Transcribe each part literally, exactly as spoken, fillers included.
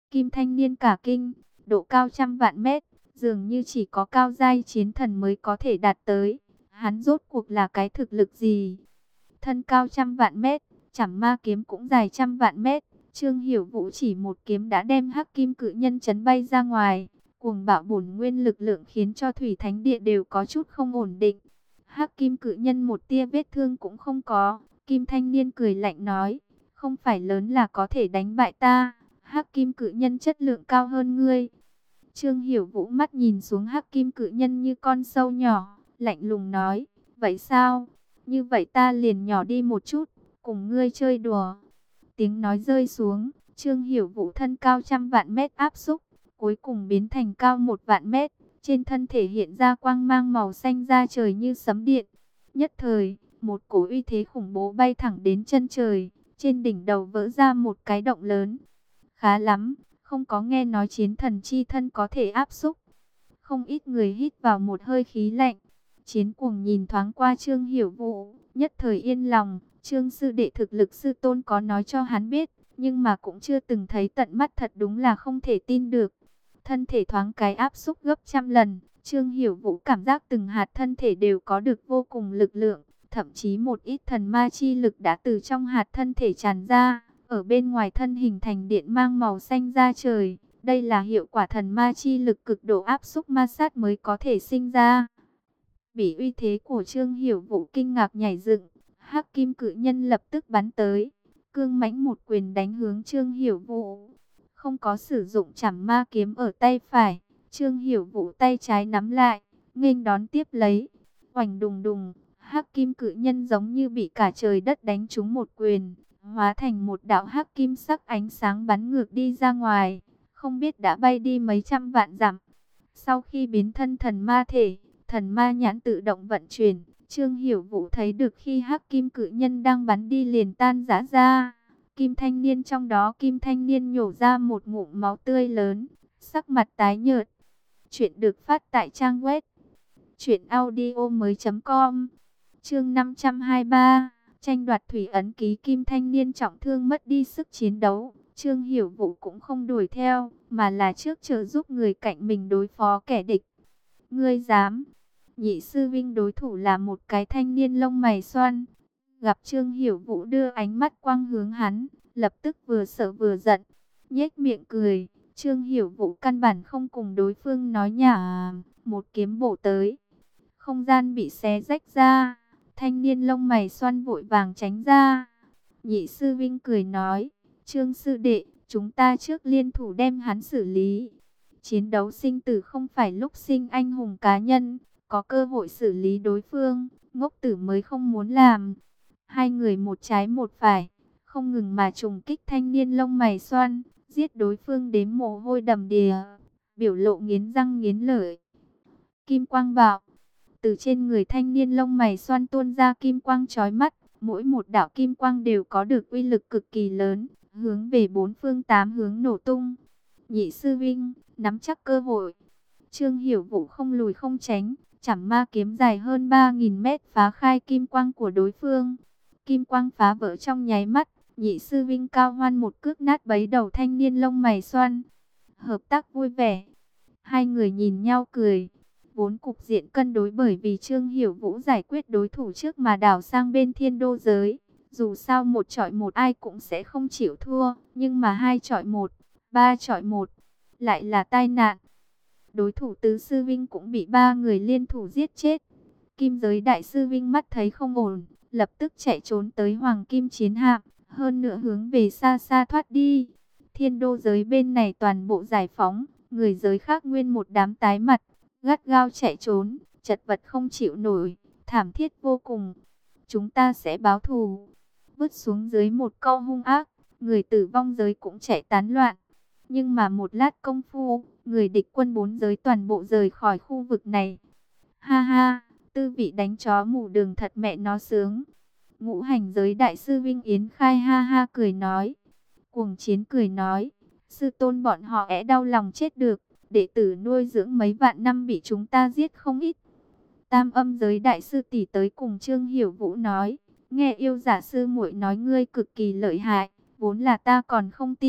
Kim thanh niên cả kinh, độ cao trăm vạn mét, dường như chỉ có cao giai chiến thần mới có thể đạt tới. Hắn rốt cuộc là cái thực lực gì? Thân cao trăm vạn mét, chảm ma kiếm cũng dài trăm vạn mét. Trương Hiểu Vũ chỉ một kiếm đã đem hắc kim cự nhân chấn bay ra ngoài. Cuồng bạo bổn nguyên lực lượng khiến cho thủy thánh địa đều có chút không ổn định. Hắc kim cự nhân một tia vết thương cũng không có. Kim thanh niên cười lạnh nói, không phải lớn là có thể đánh bại ta. Hắc kim cự nhân chất lượng cao hơn ngươi. Trương Hiểu Vũ mắt nhìn xuống hắc kim cự nhân như con sâu nhỏ, lạnh lùng nói, vậy sao? Như vậy ta liền nhỏ đi một chút, cùng ngươi chơi đùa. Tiếng nói rơi xuống, Trương Hiểu Vũ thân cao trăm vạn mét áp xúc, cuối cùng biến thành cao một vạn mét. Trên thân thể hiện ra quang mang màu xanh da trời như sấm điện. Nhất thời, một cổ uy thế khủng bố bay thẳng đến chân trời, trên đỉnh đầu vỡ ra một cái động lớn. Khá lắm, không có nghe nói chiến thần chi thân có thể áp xúc. Không ít người hít vào một hơi khí lạnh. Chiến cuồng nhìn thoáng qua Trương Hiểu Vũ, nhất thời yên lòng. Trương sư đệ thực lực sư tôn có nói cho hắn biết, nhưng mà cũng chưa từng thấy tận mắt, thật đúng là không thể tin được. Thân thể thoáng cái áp xúc gấp trăm lần, Trương Hiểu Vũ cảm giác từng hạt thân thể đều có được vô cùng lực lượng, thậm chí một ít thần ma chi lực đã từ trong hạt thân thể tràn ra, ở bên ngoài thân hình thành điện mang màu xanh da trời. Đây là hiệu quả thần ma chi lực cực độ áp xúc ma sát mới có thể sinh ra. Bị uy thế của Trương Hiểu Vũ kinh ngạc nhảy dựng, hắc kim cự nhân lập tức bắn tới, cương mãnh một quyền đánh hướng Trương Hiểu Vũ. Không có sử dụng chảm ma kiếm ở tay phải, Trương Hiểu Vũ tay trái nắm lại, nghênh đón tiếp lấy. Oành đùng đùng, hắc kim cự nhân giống như bị cả trời đất đánh trúng một quyền, hóa thành một đạo hắc kim sắc ánh sáng bắn ngược đi ra ngoài, không biết đã bay đi mấy trăm vạn dặm. Sau khi biến thân thần ma thể, thần ma nhãn tự động vận chuyển, Trương Hiểu Vũ thấy được khi hắc kim cự nhân đang bắn đi liền tan rã ra. Kim thanh niên trong đó Kim thanh niên nhổ ra một ngụm máu tươi lớn, sắc mặt tái nhợt. Chuyện được phát tại trang web truyệnaudiomoi chấm com. Chương năm trăm hai mươi ba, tranh đoạt thủy ấn ký. Kim thanh niên trọng thương mất đi sức chiến đấu, Trương Hiểu Vũ cũng không đuổi theo, mà là trước trợ giúp người cạnh mình đối phó kẻ địch. Ngươi dám? Nhị sư vinh đối thủ là một cái thanh niên lông mày xoăn. Gặp Trương Hiểu Vũ đưa ánh mắt quang hướng hắn, lập tức vừa sợ vừa giận, nhếch miệng cười. Trương Hiểu Vũ căn bản không cùng đối phương nói nhả, một kiếm bổ tới. Không gian bị xé rách ra, thanh niên lông mày xoăn vội vàng tránh ra. Nhị sư vinh cười nói, Trương sư đệ, chúng ta trước liên thủ đem hắn xử lý. Chiến đấu sinh tử không phải lúc sinh anh hùng cá nhân, có cơ hội xử lý đối phương, ngốc tử mới không muốn làm. Hai người một trái một phải, không ngừng mà trùng kích thanh niên lông mày xoăn, giết đối phương đến mồ hôi đầm đìa, biểu lộ nghiến răng nghiến lợi. Kim quang bạo, từ trên người thanh niên lông mày xoăn tuôn ra kim quang chói mắt, mỗi một đạo kim quang đều có được uy lực cực kỳ lớn, hướng về bốn phương tám hướng nổ tung. Nhị sư vinh, nắm chắc cơ hội. Trương Hiểu Vũ không lùi không tránh, chảm ma kiếm dài hơn ba nghìn mét phá khai kim quang của đối phương. Kim quang phá vỡ trong nháy mắt, nhị sư vinh cao hoan một cước nát bấy đầu thanh niên lông mày xoăn. Hợp tác vui vẻ. Hai người nhìn nhau cười. Vốn cục diện cân đối bởi vì Trương Hiểu Vũ giải quyết đối thủ trước mà đảo sang bên thiên đô giới. Dù sao một chọi một ai cũng sẽ không chịu thua, nhưng mà hai chọi một, ba chọi một, lại là tai nạn. Đối thủ tứ sư vinh cũng bị ba người liên thủ giết chết. Kim giới đại sư vinh mắt thấy không ổn, lập tức chạy trốn tới hoàng kim chiến hạm, hơn nữa hướng về xa xa thoát đi. Thiên đô giới bên này toàn bộ giải phóng, người giới khác nguyên một đám tái mặt, gắt gao chạy trốn, chật vật không chịu nổi, thảm thiết vô cùng. Chúng ta sẽ báo thù. Vứt xuống dưới một câu hung ác, người tử vong giới cũng chạy tán loạn. Nhưng mà một lát công phu, người địch quân bốn giới toàn bộ rời khỏi khu vực này. Ha ha, tư vị đánh chó mù đường thật mẹ nó sướng. Ngũ hành giới đại sư Vinh Yến Khai ha ha cười nói. Cuồng chiến cười nói, sư tôn bọn họ é đau lòng chết được, đệ tử nuôi dưỡng mấy vạn năm bị chúng ta giết không ít. Tam âm giới đại sư tỷ tới cùng Trương Hiểu Vũ nói, nghe yêu giả sư muội nói ngươi cực kỳ lợi hại, vốn là ta còn không tin,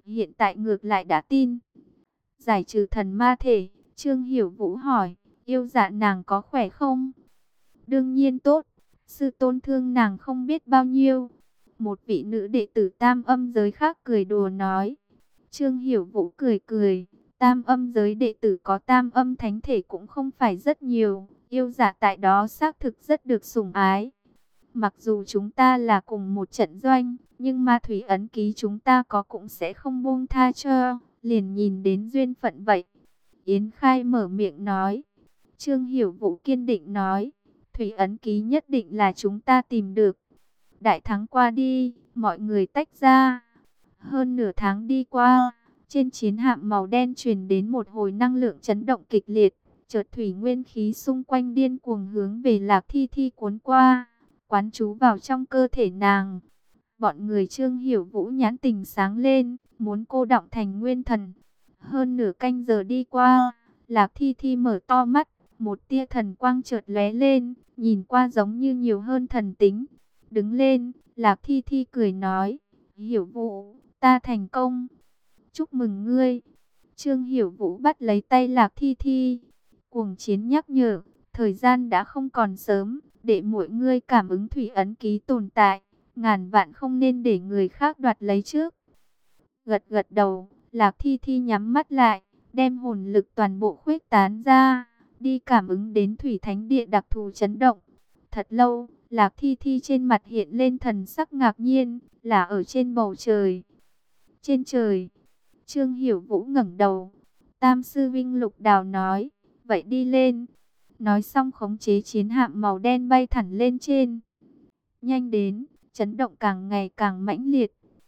hiện tại ngược lại đã tin. Giải trừ thần ma thể, Trương Hiểu Vũ hỏi, yêu dạ nàng có khỏe không? Đương nhiên tốt, sư tôn thương nàng không biết bao nhiêu. Một vị nữ đệ tử tam âm giới khác cười đùa nói. Trương Hiểu Vũ cười cười, tam âm giới đệ tử có tam âm thánh thể cũng không phải rất nhiều, yêu dạ tại đó xác thực rất được sủng ái. Mặc dù chúng ta là cùng một trận doanh, nhưng ma thủy ấn ký chúng ta có cũng sẽ không buông tha cho, liền nhìn đến duyên phận vậy. Yến Khai mở miệng nói. Trương Hiểu Vũ kiên định nói, thủy ấn ký nhất định là chúng ta tìm được. Đại thắng qua đi, mọi người tách ra. Hơn nửa tháng đi qua, trên chiến hạm màu đen truyền đến một hồi năng lượng chấn động kịch liệt. Chợt thủy nguyên khí xung quanh điên cuồng hướng về Lạc Thi Thi cuốn qua, quán trú vào trong cơ thể nàng. Bọn người Trương Hiểu Vũ nhãn tình sáng lên, muốn cô đọng thành nguyên thần. Hơn nửa canh giờ đi qua, Lạc Thi Thi mở to mắt, một tia thần quang chợt lóe lên, nhìn qua giống như nhiều hơn thần tính. Đứng lên, Lạc Thi Thi cười nói, Hiểu Vũ, ta thành công. Chúc mừng ngươi. Trương Hiểu Vũ bắt lấy tay Lạc Thi Thi. Cuồng Chiến nhắc nhở, thời gian đã không còn sớm, để mỗi ngươi cảm ứng thủy ấn ký tồn tại. Ngàn vạn không nên để người khác đoạt lấy trước. Gật gật đầu, Lạc Thi Thi nhắm mắt lại, đem hồn lực toàn bộ khuếch tán ra, đi cảm ứng đến thủy thánh địa đặc thù chấn động. Thật lâu, Lạc Thi Thi trên mặt hiện lên thần sắc ngạc nhiên, là ở trên bầu trời. Trên trời, Trương Hiểu Vũ ngẩng đầu. Tam sư vinh Lục Đào nói, vậy đi lên. Nói xong khống chế chiến hạm màu đen bay thẳng lên trên. Nhanh đến, chấn động càng ngày càng mãnh liệt.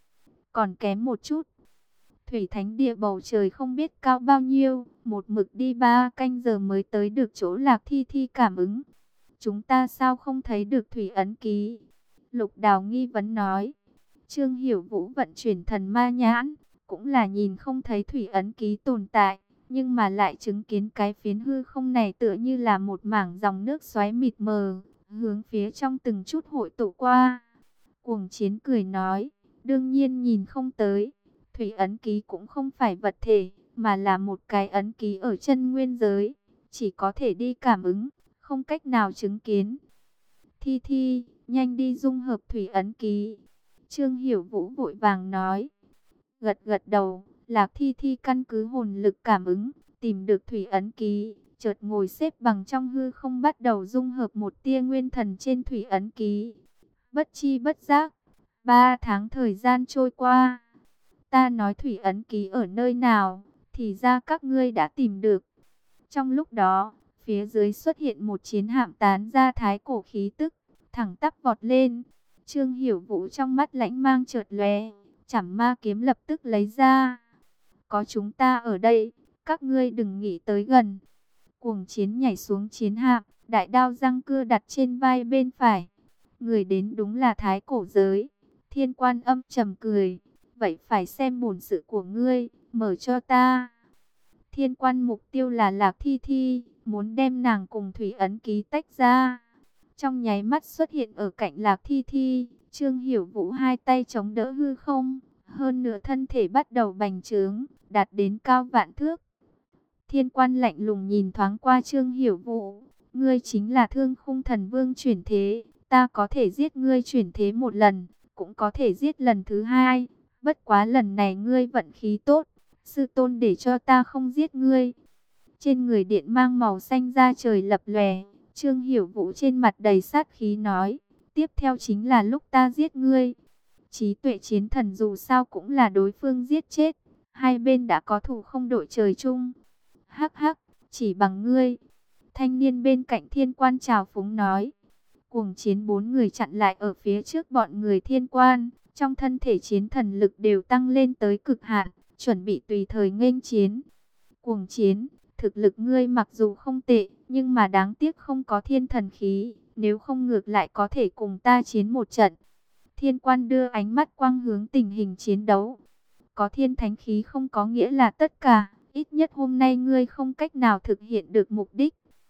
Còn kém một chút. Thủy thánh địa bầu trời không biết cao bao nhiêu, một mực đi ba canh giờ mới tới được chỗ Lạc Thi Thi cảm ứng. Chúng ta sao không thấy được thủy ấn ký? Lục Đào nghi vấn nói. Trương Hiểu Vũ vận chuyển thần ma nhãn, cũng là nhìn không thấy thủy ấn ký tồn tại, nhưng mà lại chứng kiến cái phiến hư không này tựa như là một mảng dòng nước xoáy mịt mờ, hướng phía trong từng chút hội tụ qua. Cuồng Chiến cười nói, đương nhiên nhìn không tới. Thủy ấn ký cũng không phải vật thể, mà là một cái ấn ký ở chân nguyên giới, chỉ có thể đi cảm ứng, không cách nào chứng kiến. Thi Thi, nhanh đi dung hợp thủy ấn ký. Trương Hiểu Vũ vội vàng nói. Gật gật đầu, Lạc Thi Thi căn cứ hồn lực cảm ứng, tìm được thủy ấn ký, chợt ngồi xếp bằng trong hư không bắt đầu dung hợp một tia nguyên thần trên thủy ấn ký. Bất chi bất giác, ba tháng thời gian trôi qua. Ta nói thủy ấn ký ở nơi nào, thì ra các ngươi đã tìm được. Trong lúc đó, phía dưới xuất hiện một chiến hạm tán ra thái cổ khí tức, thẳng tắp vọt lên. Trương Hiểu Vũ trong mắt lãnh mang chợt lóe, Chảm Ma kiếm lập tức lấy ra. Có chúng ta ở đây, các ngươi đừng nghĩ tới gần. Cuồng Chiến nhảy xuống chiến hạm, đại đao răng cưa đặt trên vai bên phải. Người đến đúng là thái cổ giới. Thiên Quan âm trầm cười. Vậy phải xem bổn sự của ngươi, mở cho ta. Thiên Quan mục tiêu là Lạc Thi Thi, muốn đem nàng cùng thủy ấn ký tách ra. Trong nháy mắt xuất hiện ở cạnh Lạc Thi Thi, Trương Hiểu Vũ hai tay chống đỡ hư không, hơn nửa thân thể bắt đầu bành trướng, đạt đến cao vạn thước. Thiên Quan lạnh lùng nhìn thoáng qua Trương Hiểu Vũ, ngươi chính là Thương Khung Thần Vương chuyển thế, ta có thể giết ngươi chuyển thế một lần, cũng có thể giết lần thứ hai. Bất quá lần này ngươi vận khí tốt, sư tôn để cho ta không giết ngươi. Trên người điện mang màu xanh da trời lập lòe, Trương Hiểu Vũ trên mặt đầy sát khí nói, tiếp theo chính là lúc ta giết ngươi. Trí tuệ chiến thần dù sao cũng là đối phương giết chết, hai bên đã có thù không đội trời chung. Hắc hắc, chỉ bằng ngươi. Thanh niên bên cạnh Thiên Quan trào phúng nói. Cuồng Chiến bốn người chặn lại ở phía trước bọn người Thiên Quan. Trong thân thể chiến thần lực đều tăng lên tới cực hạn, chuẩn bị tùy thời nghênh chiến. Cuồng Chiến, thực lực ngươi mặc dù không tệ, nhưng mà đáng tiếc không có thiên thần khí, nếu không ngược lại có thể cùng ta chiến một trận. Thiên Quan đưa ánh mắt quang hướng tình hình chiến đấu. Có thiên thánh khí không có nghĩa là tất cả, ít nhất hôm nay ngươi không cách nào thực hiện được mục đích.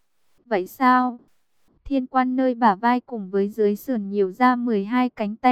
Vậy sao? Thiên Quan nơi bả vai cùng với dưới sườn nhiều ra mười hai cánh tay,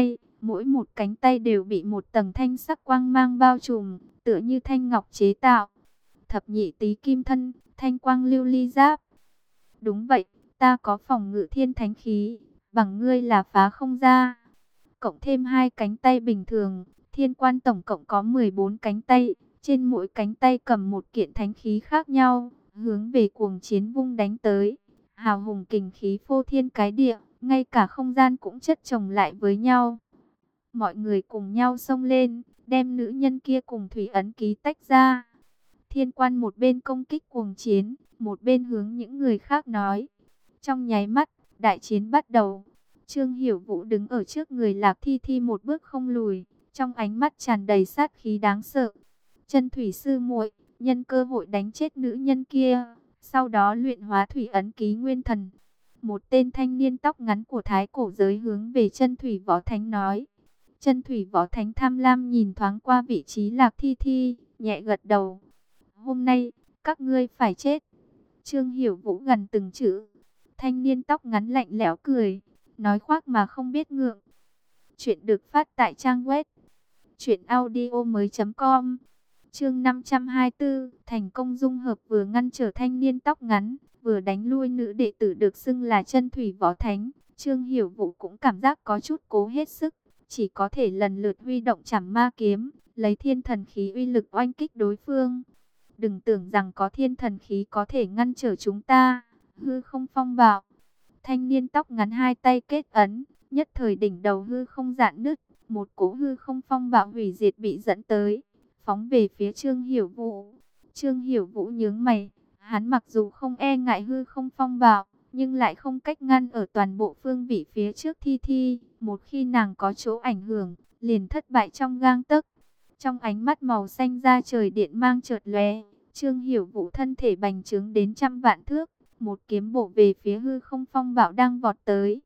Mỗi một cánh tay đều bị một tầng thanh sắc quang mang bao trùm, tựa như thanh ngọc chế tạo. Thập nhị tý kim thân, thanh quang lưu ly giáp. Đúng vậy, ta có phòng ngự thiên thánh khí, bằng ngươi là phá không ra. Cộng thêm hai cánh tay bình thường, thiên quan tổng cộng có mười bốn cánh tay, trên mỗi cánh tay cầm một kiện thánh khí khác nhau, hướng về cuồng chiến vung đánh tới. Hào hùng kình khí phô thiên cái địa, ngay cả không gian cũng chất chồng lại với nhau. Mọi người cùng nhau xông lên, đem nữ nhân kia cùng thủy ấn ký tách ra. Thiên quan một bên công kích cuồng chiến, một bên hướng những người khác nói. Trong nháy mắt, đại chiến bắt đầu. Trương Hiểu Vũ đứng ở trước người Lạc Thi Thi một bước không lùi, trong ánh mắt tràn đầy sát khí đáng sợ. Chân thủy sư muội, nhân cơ hội đánh chết nữ nhân kia, sau đó luyện hóa thủy ấn ký nguyên thần. Một tên thanh niên tóc ngắn của thái cổ giới hướng về chân thủy võ thánh nói. Chân thủy võ thánh tham lam nhìn thoáng qua vị trí Lạc Thi Thi, nhẹ gật đầu. Hôm nay, các ngươi phải chết. Trương Hiểu Vũ gần từng chữ. Thanh niên tóc ngắn lạnh lẽo cười, nói khoác mà không biết ngượng. Chuyện được phát tại trang web truyện audio mới chấm com. Chương năm trăm hai mươi tư, thành công dung hợp vừa ngăn trở thanh niên tóc ngắn, vừa đánh lui nữ đệ tử được xưng là chân thủy võ thánh. Trương Hiểu Vũ cũng cảm giác có chút cố hết sức, chỉ có thể lần lượt huy động trảm ma kiếm, lấy thiên thần khí uy lực oanh kích đối phương. Đừng tưởng rằng có thiên thần khí có thể ngăn trở chúng ta. Hư không phong bạo. Thanh niên tóc ngắn hai tay kết ấn, nhất thời đỉnh đầu hư không rạn nứt, một cỗ hư không phong bạo hủy diệt bị dẫn tới, phóng về phía Trương Hiểu Vũ. Trương Hiểu Vũ nhướng mày, hắn mặc dù không e ngại hư không phong bạo, nhưng lại không cách ngăn ở toàn bộ phương vị phía trước Thi Thi, một khi nàng có chỗ ảnh hưởng, liền thất bại trong gang tấc. Trong ánh mắt màu xanh da trời điện mang chợt lóe, Trương Hiểu Vũ thân thể bành trướng đến trăm vạn thước, một kiếm bổ về phía hư không phong bạo đang vọt tới.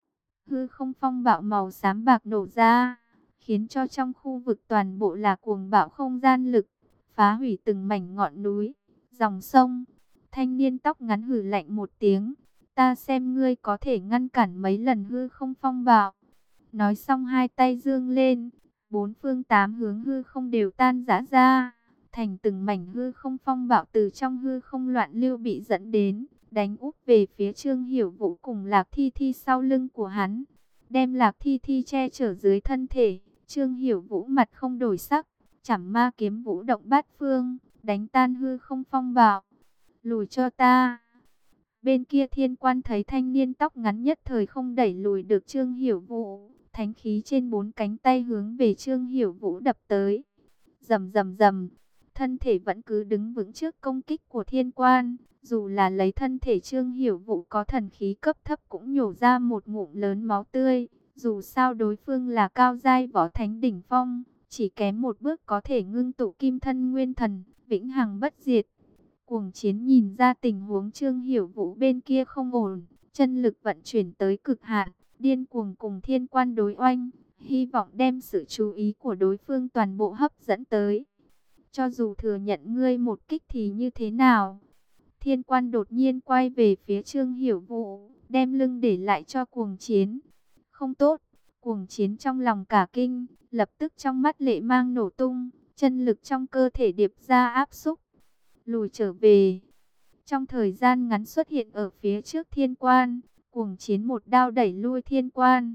Hư không phong bạo màu xám bạc nổ ra, khiến cho trong khu vực toàn bộ là cuồng bạo không gian lực, phá hủy từng mảnh ngọn núi, dòng sông. Thanh niên tóc ngắn hừ lạnh một tiếng, ta xem ngươi có thể ngăn cản mấy lần hư không phong bạo. Nói xong hai tay dương lên, bốn phương tám hướng hư không đều tan rã ra, thành từng mảnh hư không phong bạo từ trong hư không loạn lưu bị dẫn đến, đánh úp về phía Trương Hiểu Vũ cùng Lạc Thi Thi sau lưng của hắn, đem Lạc Thi Thi che chở dưới thân thể. Trương Hiểu Vũ mặt không đổi sắc, chảm ma kiếm vũ động bát phương, đánh tan hư không phong bạo. Lùi cho ta. Bên kia thiên quan thấy thanh niên tóc ngắn nhất thời không đẩy lùi được Trương Hiểu Vũ, thánh khí trên bốn cánh tay hướng về Trương Hiểu Vũ đập tới. Rầm rầm rầm, thân thể vẫn cứ đứng vững trước công kích của thiên quan. Dù là lấy thân thể Trương Hiểu Vũ có thần khí cấp thấp cũng nhổ ra một ngụm lớn máu tươi. Dù sao đối phương là cao giai võ thánh đỉnh phong, chỉ kém một bước có thể ngưng tụ kim thân nguyên thần, vĩnh hằng bất diệt. Cuồng chiến nhìn ra tình huống Trương Hiểu Vũ bên kia không ổn, chân lực vận chuyển tới cực hạn, điên cuồng cùng thiên quan đối oanh, hy vọng đem sự chú ý của đối phương toàn bộ hấp dẫn tới. Cho dù thừa nhận ngươi một kích thì như thế nào? Thiên quan đột nhiên quay về phía Trương Hiểu Vũ, đem lưng để lại cho cuồng chiến. Không tốt, cuồng chiến trong lòng cả kinh, lập tức trong mắt lệ mang nổ tung, chân lực trong cơ thể điệp ra áp xúc, lùi trở về. Trong thời gian ngắn xuất hiện ở phía trước thiên quan, cuồng chiến một đao đẩy lui thiên quan.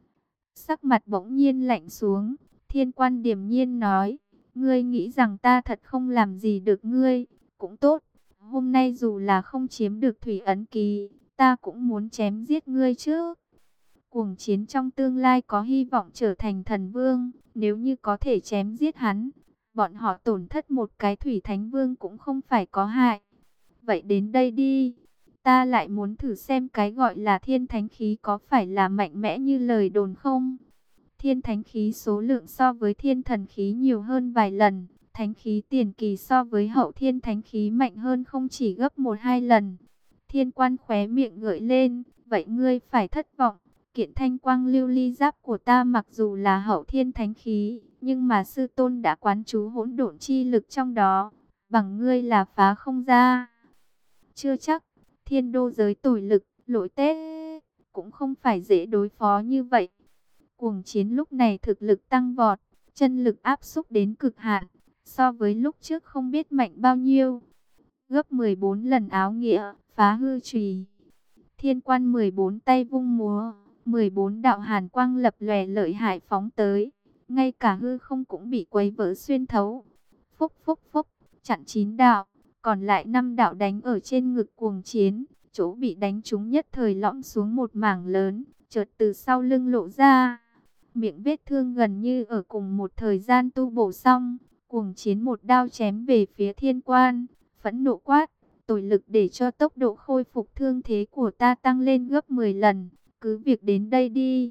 Sắc mặt bỗng nhiên lạnh xuống, thiên quan điềm nhiên nói, ngươi nghĩ rằng ta thật không làm gì được ngươi, cũng tốt. Hôm nay dù là không chiếm được thủy ấn ký, ta cũng muốn chém giết ngươi chứ. Cuồng chiến trong tương lai có hy vọng trở thành thần vương, nếu như có thể chém giết hắn, bọn họ tổn thất một cái thủy thánh vương cũng không phải có hại. Vậy đến đây đi, ta lại muốn thử xem cái gọi là thiên thánh khí có phải là mạnh mẽ như lời đồn không. Thiên thánh khí số lượng so với thiên thần khí nhiều hơn vài lần. Thánh khí tiền kỳ so với hậu thiên thánh khí mạnh hơn không chỉ gấp một hai lần. Thiên quan khóe miệng gợi lên, vậy ngươi phải thất vọng. Kiện thanh quang lưu ly giáp của ta mặc dù là hậu thiên thánh khí, nhưng mà sư tôn đã quán trú hỗn độn chi lực trong đó, bằng ngươi là phá không ra. Chưa chắc, thiên đô giới tủi lực, lỗi tết, cũng không phải dễ đối phó như vậy. Cuồng Chiến lúc này thực lực tăng vọt, chân lực áp xúc đến cực hạn, so với lúc trước không biết mạnh bao nhiêu, gấp mười bốn lần áo nghĩa, phá hư chùy. Thiên Quan mười bốn tay vung múa, mười bốn đạo hàn quang lập lòe lợi hại phóng tới, ngay cả hư không cũng bị quấy vỡ xuyên thấu. Phúc phúc phúc, chặn chín đạo, còn lại năm đạo đánh ở trên ngực Cuồng Chiến, chỗ bị đánh trúng nhất thời lõm xuống một mảng lớn, chợt từ sau lưng lộ ra. Miệng vết thương gần như ở cùng một thời gian tu bổ xong, Cuồng Chiến một đao chém về phía Thiên Quan, phẫn nộ quát: "Tội lực để cho tốc độ khôi phục thương thế của ta tăng lên gấp mười lần, cứ việc đến đây đi."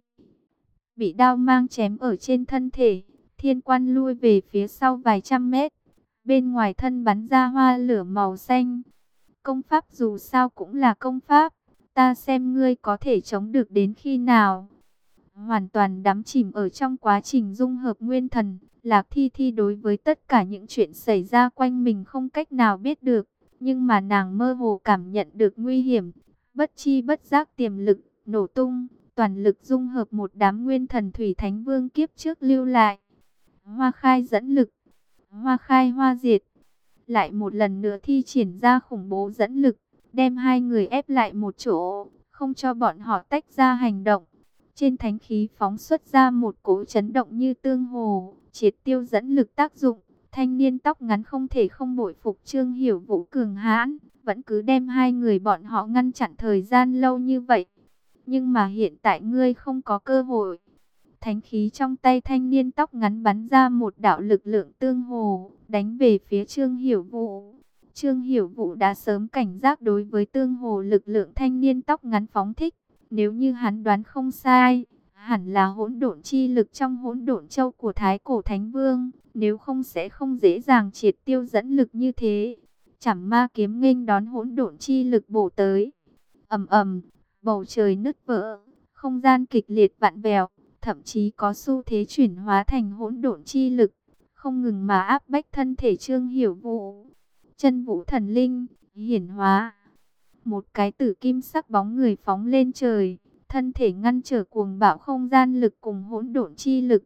Bị đao mang chém ở trên thân thể, Thiên Quan lui về phía sau vài trăm mét, bên ngoài thân bắn ra hoa lửa màu xanh. Công pháp dù sao cũng là công pháp, ta xem ngươi có thể chống được đến khi nào. Hoàn toàn đắm chìm ở trong quá trình dung hợp nguyên thần, Lạc Thi Thi đối với tất cả những chuyện xảy ra quanh mình không cách nào biết được, nhưng mà nàng mơ hồ cảm nhận được nguy hiểm, bất chi bất giác tiềm lực nổ tung, toàn lực dung hợp một đám nguyên thần Thủy Thánh Vương kiếp trước lưu lại. Hoa khai dẫn lực, hoa khai hoa diệt, lại một lần nữa thi triển ra khủng bố dẫn lực, đem hai người ép lại một chỗ, không cho bọn họ tách ra hành động. Trên thánh khí phóng xuất ra một cỗ chấn động như tương hồ, triệt tiêu dẫn lực tác dụng. Thanh niên tóc ngắn không thể không bội phục Trương Hiểu Vũ cường hãn, vẫn cứ đem hai người bọn họ ngăn chặn thời gian lâu như vậy. Nhưng mà hiện tại ngươi không có cơ hội. Thánh khí trong tay thanh niên tóc ngắn bắn ra một đạo lực lượng tương hồ, đánh về phía Trương Hiểu Vũ. Trương Hiểu Vũ đã sớm cảnh giác đối với tương hồ lực lượng thanh niên tóc ngắn phóng thích. Nếu như hắn đoán không sai, hẳn là hỗn độn chi lực trong hỗn độn châu của Thái Cổ Thánh Vương, nếu không sẽ không dễ dàng triệt tiêu dẫn lực như thế. Chảm ma kiếm nghênh đón hỗn độn chi lực bổ tới. Ầm ầm, bầu trời nứt vỡ, không gian kịch liệt vặn vẹo, thậm chí có xu thế chuyển hóa thành hỗn độn chi lực, không ngừng mà áp bách thân thể Trương Hiểu Vũ. Chân vũ thần linh hiển hóa, một cái tử kim sắc bóng người phóng lên trời, thân thể ngăn trở cuồng bạo không gian lực cùng hỗn độn chi lực.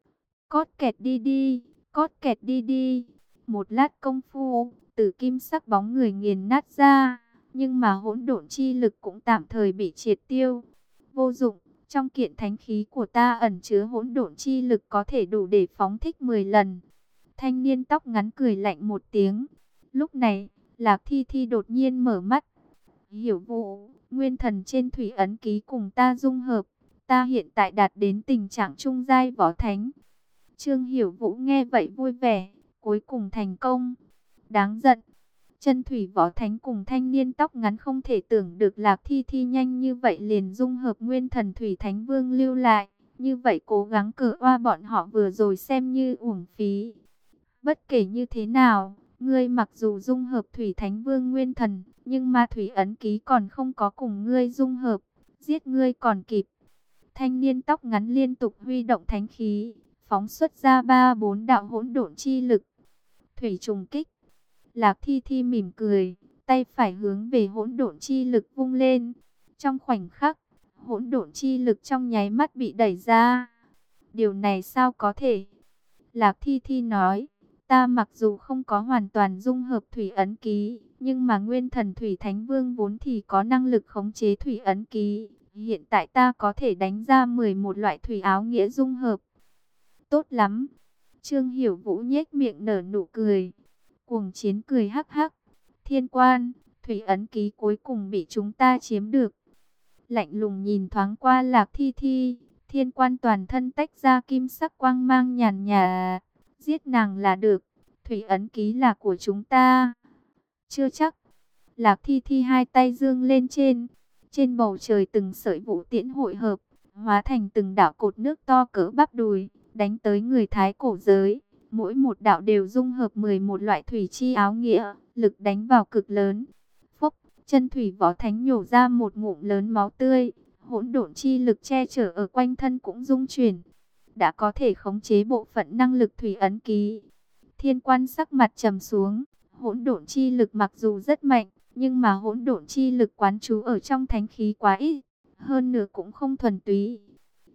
Cót kẹt đi đi, cót kẹt đi đi. Một lát công phu, tử kim sắc bóng người nghiền nát ra, nhưng mà hỗn độn chi lực cũng tạm thời bị triệt tiêu. Vô dụng, trong kiện thánh khí của ta ẩn chứa hỗn độn chi lực có thể đủ để phóng thích mười lần. Thanh niên tóc ngắn cười lạnh một tiếng. Lúc này, Lạc Thi Thi đột nhiên mở mắt. Hiểu Vũ, nguyên thần trên thủy ấn ký cùng ta dung hợp, ta hiện tại đạt đến tình trạng trung giai võ thánh. Trương Hiểu Vũ nghe vậy vui vẻ, cuối cùng thành công. Đáng giận, chân thủy võ thánh cùng thanh niên tóc ngắn không thể tưởng được Lạc Thi Thi nhanh như vậy liền dung hợp nguyên thần Thủy Thánh Vương lưu lại. Như vậy cố gắng cờ oa bọn họ vừa rồi xem như uổng phí. Bất kể như thế nào, ngươi mặc dù dung hợp Thủy Thánh Vương nguyên thần, nhưng ma thủy ấn ký còn không có cùng ngươi dung hợp, giết ngươi còn kịp. Thanh niên tóc ngắn liên tục huy động thánh khí, phóng xuất ra ba bốn đạo hỗn độn chi lực. Thủy trùng kích. Lạc Thi Thi mỉm cười, tay phải hướng về hỗn độn chi lực vung lên. Trong khoảnh khắc, hỗn độn chi lực trong nháy mắt bị đẩy ra. Điều này sao có thể? Lạc Thi Thi nói, ta mặc dù không có hoàn toàn dung hợp thủy ấn ký, nhưng mà nguyên thần Thủy Thánh Vương vốn thì có năng lực khống chế thủy ấn ký. Hiện tại ta có thể đánh ra mười một loại thủy áo nghĩa dung hợp. Tốt lắm. Trương Hiểu Vũ nhếch miệng nở nụ cười. Cuồng Chiến cười hắc hắc. Thiên Quan, thủy ấn ký cuối cùng bị chúng ta chiếm được. Lạnh lùng nhìn thoáng qua Lạc Thi Thi. Thiên Quan toàn thân tách ra kim sắc quang mang nhàn nhạt. Giết nàng là được. Thủy ấn ký là của chúng ta. Chưa chắc. Lạc Thi Thi hai tay dương lên trên. Trên bầu trời từng sợi vũ tiễn hội hợp, hóa thành từng đạo cột nước to cỡ bắp đùi, đánh tới người Thái cổ giới. Mỗi một đạo đều dung hợp mười một loại thủy chi áo nghĩa, lực đánh vào cực lớn. Phốc, chân thủy võ thánh nhổ ra một ngụm lớn máu tươi, hỗn độn chi lực che chở ở quanh thân cũng rung chuyển. Đã có thể khống chế bộ phận năng lực thủy ấn ký. Thiên Quan sắc mặt trầm xuống, hỗn độn chi lực mặc dù rất mạnh, nhưng mà hỗn độn chi lực quán trú ở trong thánh khí quá ít, hơn nữa cũng không thuần túy.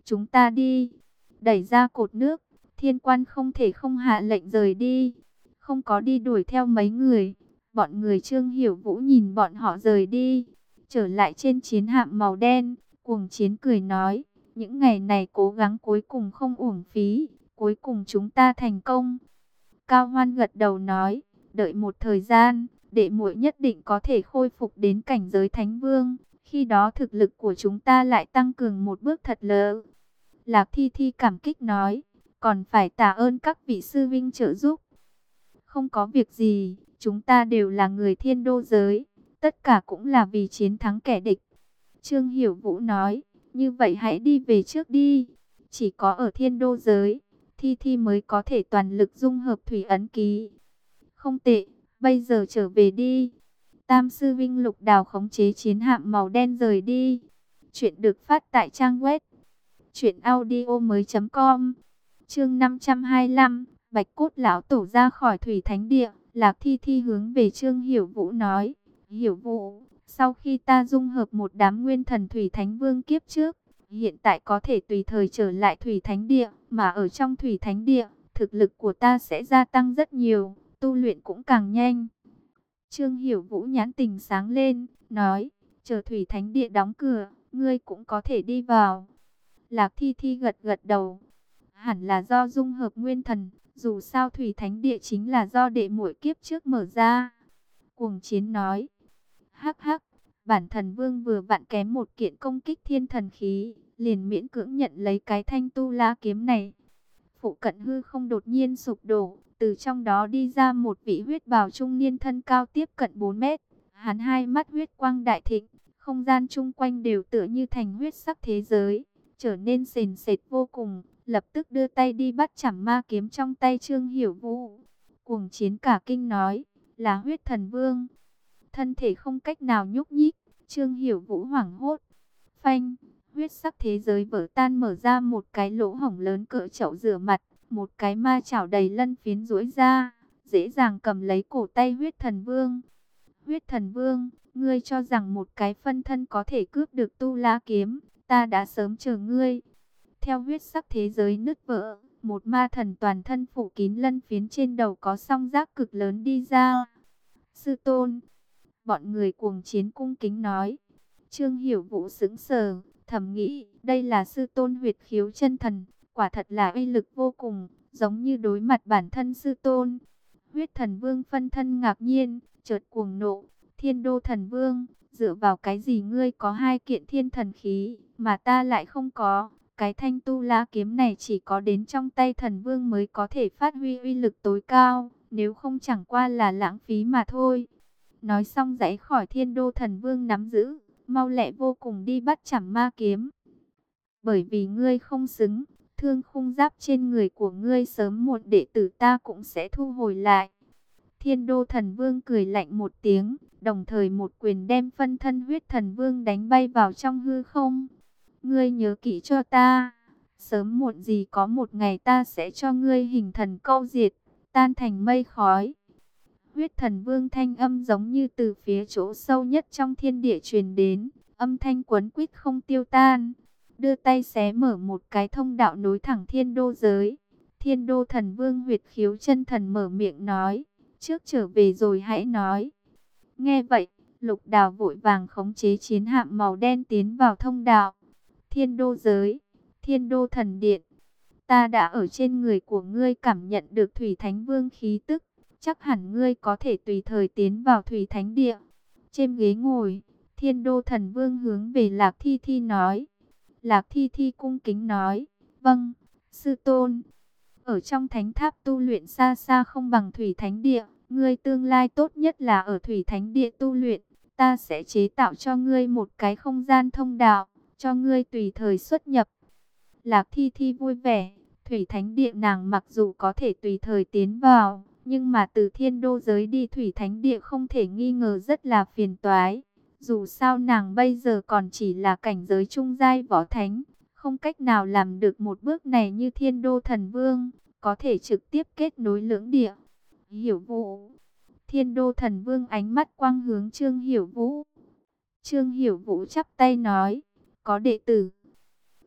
chúng ta đi. Đẩy ra cột nước, Thiên Quan không thể không hạ lệnh rời đi. Không có đi đuổi theo mấy người. Bọn người Trương Hiểu Vũ nhìn bọn họ rời đi. Trở lại trên chiến hạm màu đen, Cuồng Chiến cười nói, những ngày này cố gắng cuối cùng không uổng phí, cuối cùng chúng ta thành công. Cao Hoan gật đầu nói, đợi một thời gian, đệ muội nhất định có thể khôi phục đến cảnh giới Thánh Vương, khi đó thực lực của chúng ta lại tăng cường một bước thật lớn. Lạc Thi Thi cảm kích nói, còn phải tạ ơn các vị sư vinh trợ giúp. Không có việc gì, chúng ta đều là người Thiên Đô giới, tất cả cũng là vì chiến thắng kẻ địch. Trương Hiểu Vũ nói, như vậy hãy đi về trước đi, chỉ có ở Thiên Đô giới, Thi Thi mới có thể toàn lực dung hợp thủy ấn ký. Không tệ, bây giờ trở về đi. Tam sư vinh Lục Đào khống chế chiến hạm màu đen rời đi. Chuyện được phát tại trang web truyện audio mới.com. Chương năm trăm hai mươi lăm, Bạch Cốt lão tổ ra khỏi thủy thánh địa. Lạc Thi Thi hướng về Trương Hiểu Vũ nói, Hiểu Vũ, sau khi ta dung hợp một đám nguyên thần thủy thánh vương kiếp trước, hiện tại có thể tùy thời trở lại thủy thánh địa, mà ở trong thủy thánh địa, thực lực của ta sẽ gia tăng rất nhiều, tu luyện cũng càng nhanh. Trương Hiểu Vũ nhãn tình sáng lên, nói, chờ thủy thánh địa đóng cửa, ngươi cũng có thể đi vào. Lạc Thi Thi gật gật đầu, hẳn là do dung hợp nguyên thần, dù sao thủy thánh địa chính là do đệ muội kiếp trước mở ra. Cuồng Chiến nói, hắc hắc, bản thần vương vừa vặn kém một kiện công kích thiên thần khí, liền miễn cưỡng nhận lấy cái thanh tu la kiếm này. Phụ cận hư không đột nhiên sụp đổ, từ trong đó đi ra một vị huyết bào trung niên thân cao tiếp cận bốn mét. Hắn hai mắt huyết quang đại thịnh, không gian chung quanh đều tựa như thành huyết sắc thế giới, trở nên sền sệt vô cùng, lập tức đưa tay đi bắt chảm ma kiếm trong tay Trương Hiểu Vũ. Cuồng Chiến cả kinh nói, là huyết thần vương. Thân thể không cách nào nhúc nhích, Trương Hiểu Vũ hoảng hốt. Phanh, huyết sắc thế giới vỡ tan, mở ra một cái lỗ hổng lớn cỡ chậu rửa mặt, một cái ma chảo đầy lân phiến duỗi ra, dễ dàng cầm lấy cổ tay huyết thần vương. Huyết thần vương, ngươi cho rằng một cái phân thân có thể cướp được tu la kiếm, ta đã sớm chờ ngươi. Theo huyết sắc thế giới nứt vỡ, một ma thần toàn thân phủ kín lân phiến, trên đầu có song giác cực lớn đi ra. Sư tôn, bọn người Cuồng Chiến cung kính nói. Trương Hiểu Vũ sững sờ, thầm nghĩ, đây là sư tôn huyệt khiếu chân thần, quả thật là uy lực vô cùng, giống như đối mặt bản thân sư tôn. Huyết thần vương phân thân ngạc nhiên, chợt cuồng nộ, Thiên Đô thần vương, dựa vào cái gì ngươi có hai kiện thiên thần khí, mà ta lại không có? Cái thanh tu la kiếm này chỉ có đến trong tay thần vương mới có thể phát huy uy lực tối cao, nếu không chẳng qua là lãng phí mà thôi. Nói xong giãy khỏi Thiên Đô thần vương nắm giữ, mau lẹ vô cùng đi bắt chảm ma kiếm. Bởi vì ngươi không xứng, thương khung giáp trên người của ngươi sớm muộn đệ tử ta cũng sẽ thu hồi lại. Thiên Đô thần vương cười lạnh một tiếng, đồng thời một quyền đem phân thân huyết thần vương đánh bay vào trong hư không. Ngươi nhớ kỹ cho ta, sớm muộn gì có một ngày ta sẽ cho ngươi hình thần câu diệt, tan thành mây khói. Huyết thần vương thanh âm giống như từ phía chỗ sâu nhất trong thiên địa truyền đến, âm thanh quấn quýt không tiêu tan. Đưa tay xé mở một cái thông đạo nối thẳng Thiên Đô giới. Thiên Đô thần vương huyệt khiếu chân thần mở miệng nói, trước trở về rồi hãy nói. Nghe vậy, Lục Đào vội vàng khống chế chiến hạm màu đen tiến vào thông đạo. Thiên Đô giới, Thiên Đô thần điện, ta đã ở trên người của ngươi cảm nhận được Thủy Thánh Vương khí tức, chắc hẳn ngươi có thể tùy thời tiến vào Thủy Thánh địa. Trên ghế ngồi, Thiên Đô thần vương hướng về Lạc Thi Thi nói. Lạc Thi Thi cung kính nói, vâng, sư tôn. Ở trong thánh tháp tu luyện xa xa không bằng Thủy Thánh địa, ngươi tương lai tốt nhất là ở Thủy Thánh địa tu luyện. Ta sẽ chế tạo cho ngươi một cái không gian thông đạo, cho ngươi tùy thời xuất nhập. Lạc Thi Thi vui vẻ, Thủy Thánh địa nàng mặc dù có thể tùy thời tiến vào, nhưng mà từ Thiên Đô giới đi Thủy Thánh địa không thể nghi ngờ rất là phiền toái. Dù sao nàng bây giờ còn chỉ là cảnh giới trung giai võ thánh, không cách nào làm được một bước này như Thiên Đô thần vương, có thể trực tiếp kết nối lưỡng địa. Hiểu Vũ, Thiên Đô thần vương ánh mắt quang hướng Trương Hiểu Vũ. Trương Hiểu Vũ chắp tay nói, có đệ tử.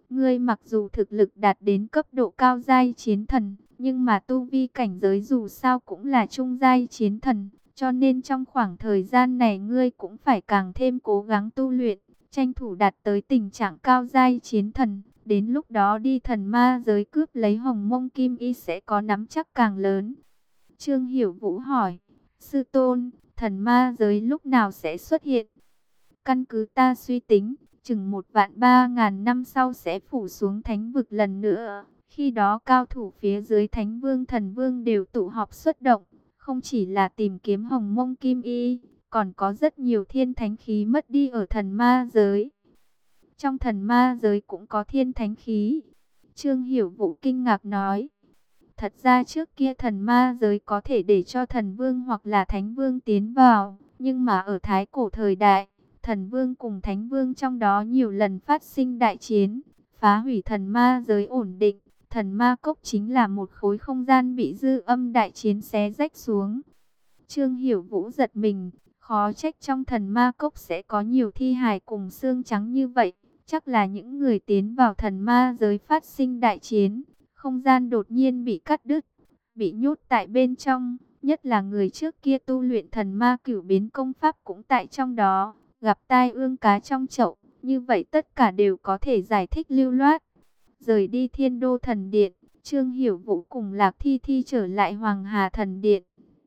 Ngươi mặc dù thực lực đạt đến cấp độ cao giai chiến thần, nhưng mà tu vi cảnh giới dù sao cũng là trung giai chiến thần, cho nên trong khoảng thời gian này ngươi cũng phải càng thêm cố gắng tu luyện, tranh thủ đạt tới tình trạng cao giai chiến thần. Đến lúc đó đi thần ma giới cướp lấy hồng mông kim y sẽ có nắm chắc càng lớn. Trương Hiểu Vũ hỏi, sư tôn, thần ma giới lúc nào sẽ xuất hiện? Căn cứ ta suy tính, chừng một vạn ba ngàn năm sau sẽ phủ xuống thánh vực lần nữa. Khi đó cao thủ phía dưới thánh vương thần vương đều tụ họp xuất động, không chỉ là tìm kiếm hồng mông kim y, còn có rất nhiều thiên thánh khí mất đi ở thần ma giới. Trong thần ma giới cũng có thiên thánh khí. Trương Hiểu Vũ kinh ngạc nói. Thật ra trước kia thần ma giới có thể để cho thần vương hoặc là thánh vương tiến vào. Nhưng mà ở thái cổ thời đại, thần vương cùng thánh vương trong đó nhiều lần phát sinh đại chiến, phá hủy thần ma giới ổn định. Thần ma cốc chính là một khối không gian bị dư âm đại chiến xé rách xuống. Trương Hiểu Vũ giật mình, khó trách trong thần ma cốc sẽ có nhiều thi hài cùng xương trắng như vậy. Chắc là những người tiến vào thần ma giới phát sinh đại chiến, không gian đột nhiên bị cắt đứt, bị nhốt tại bên trong. Nhất là người trước kia tu luyện thần ma cửu biến công pháp cũng tại trong đó, gặp tai ương cá trong chậu. Như vậy tất cả đều có thể giải thích lưu loát. Rời đi Thiên Đô Thần Điện, Trương Hiểu Vũ cùng Lạc Thi Thi trở lại Hoàng Hà Thần Điện.